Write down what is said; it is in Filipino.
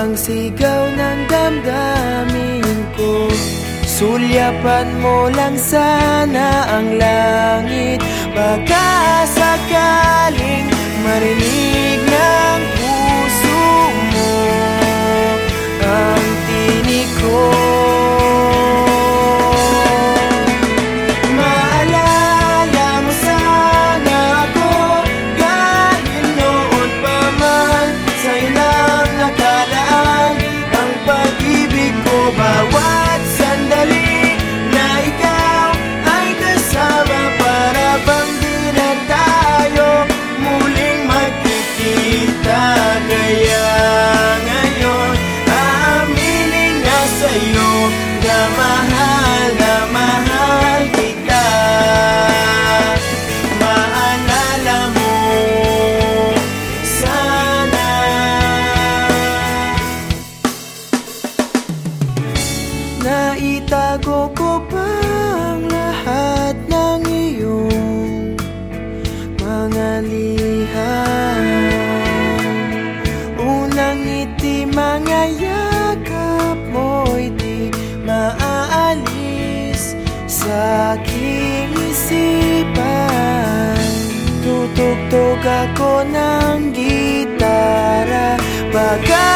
ang sigaw ng damdamin ko. Sulyapan mo lang sana ang langit, baka sakaling marinig ng puso mo ang tinig ko. Maalala mo sana ako kahit noon pa man, sa ilang nakalaan ang pag-ibig ko. Bawat sandali na ikaw ay kasama, para bang di na tayo muling magkikita. Kaya ngayon aaminin na sa'yo na mahal kita. Maalala mo sana. Naitago ko pa ang lahat ng iyong mga liham. Unang ngiti, mga yakap mo'y di maaalis sa aking isipan. Tutugtog ako ng gitara, baka